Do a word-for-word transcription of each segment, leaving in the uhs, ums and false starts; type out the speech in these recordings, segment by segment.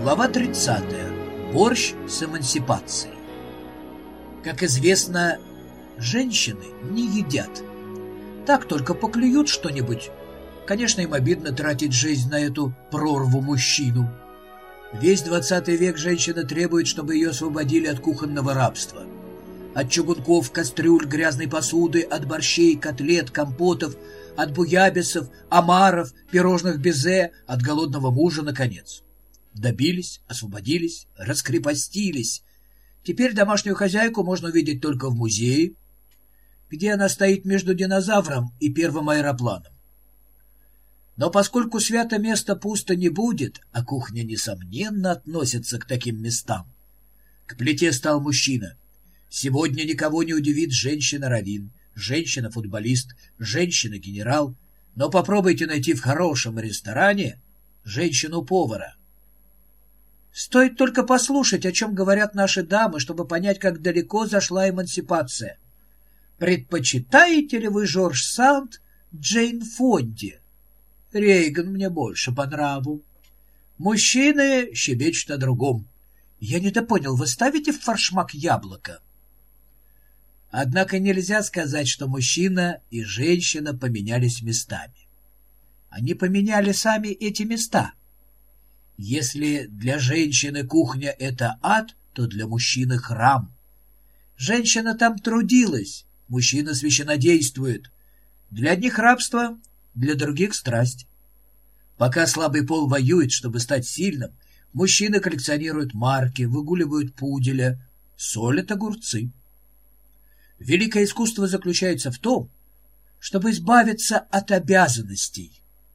Глава тридцатая. Борщ с эмансипацией. Как известно, женщины не едят. Так только поклюют что-нибудь. Конечно, им обидно тратить жизнь на эту прорву мужчину. Весь двадцатый век женщина требует, чтобы ее освободили от кухонного рабства. От чугунков, кастрюль, грязной посуды, от борщей, котлет, компотов, от буябисов, омаров, пирожных безе, от голодного мужа, наконец. Добились, освободились, раскрепостились. Теперь домашнюю хозяйку можно увидеть только в музее, где она стоит между динозавром и первым аэропланом. Но поскольку свято место пусто не будет, а кухня, несомненно, относится к таким местам, к плите стал мужчина. Сегодня никого не удивит женщина-раввин, женщина-футболист, женщина-генерал, но попробуйте найти в хорошем ресторане женщину-повара. Стоит только послушать, о чем говорят наши дамы, чтобы понять, как далеко зашла эмансипация. Предпочитаете ли вы Жорж Санд Джейн Фонди? Рейган мне больше по нраву. Мужчины щебечут о другом. Я недопонял, вы ставите в форшмак яблоко? Однако нельзя сказать, что мужчина и женщина поменялись местами. Они поменяли сами эти места. Если для женщины кухня — это ад, то для мужчины — храм. Женщина там трудилась, мужчина священнодействует. Для одних рабство, для других страсть. Пока слабый пол воюет, чтобы стать сильным, мужчины коллекционируют марки, выгуливают пуделя, солят огурцы. Великое искусство заключается в том, чтобы избавиться от обязанностей.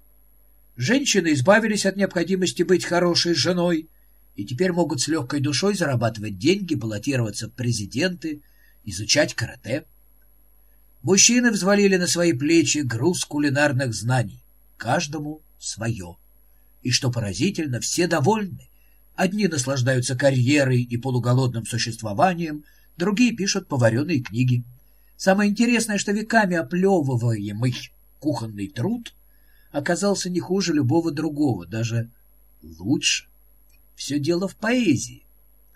Женщины избавились от необходимости быть хорошей женой и теперь могут с легкой душой зарабатывать деньги, баллотироваться в президенты, изучать карате. Мужчины взвалили на свои плечи груз кулинарных знаний, каждому свое. И, что поразительно, все довольны. Одни наслаждаются карьерой и полуголодным существованием, другие пишут поваренные книги. Самое интересное, что веками оплевываемый кухонный труд оказался не хуже любого другого, даже лучше. Все дело в поэзии.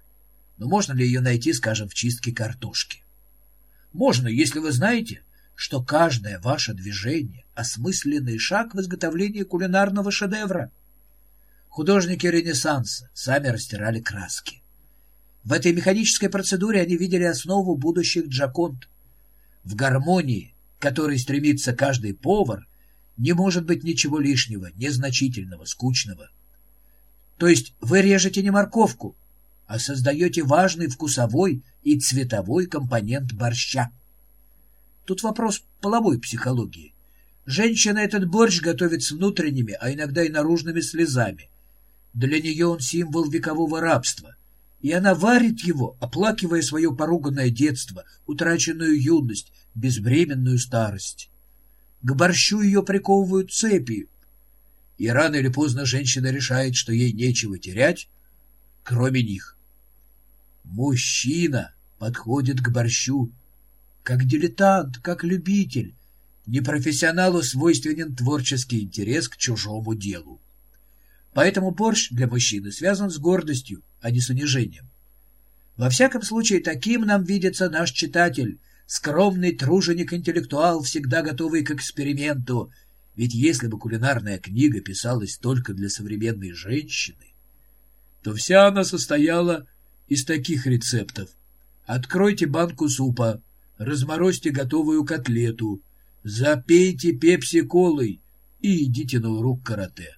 Но можно ли ее найти, скажем, в чистке картошки? Можно, если вы знаете, что каждое ваше движение — осмысленный шаг в изготовлении кулинарного шедевра. Художники Ренессанса сами растирали краски. В этой механической процедуре они видели основу будущих джоконд. В гармонии, к которой стремится каждый повар, не может быть ничего лишнего, незначительного, скучного. То есть вы режете не морковку, а создаете важный вкусовой и цветовой компонент борща. Тут вопрос половой психологии. Женщина этот борщ готовит с внутренними, а иногда и наружными слезами. Для нее он символ векового рабства. И она варит его, оплакивая свое поруганное детство, утраченную юность, безвременную старость. К борщу ее приковывают цепи, и рано или поздно женщина решает, что ей нечего терять, кроме них. Мужчина подходит к борщу как дилетант, как любитель. Непрофессионалу свойственен творческий интерес к чужому делу. Поэтому борщ для мужчины связан с гордостью, а не с унижением. Во всяком случае, таким нам видится наш читатель, скромный труженик-интеллектуал, всегда готовый к эксперименту. Ведь если бы кулинарная книга писалась только для современной женщины, то вся она состояла из таких рецептов. Откройте банку супа, разморозьте готовую котлету, запейте пепси-колой и идите на урок карате.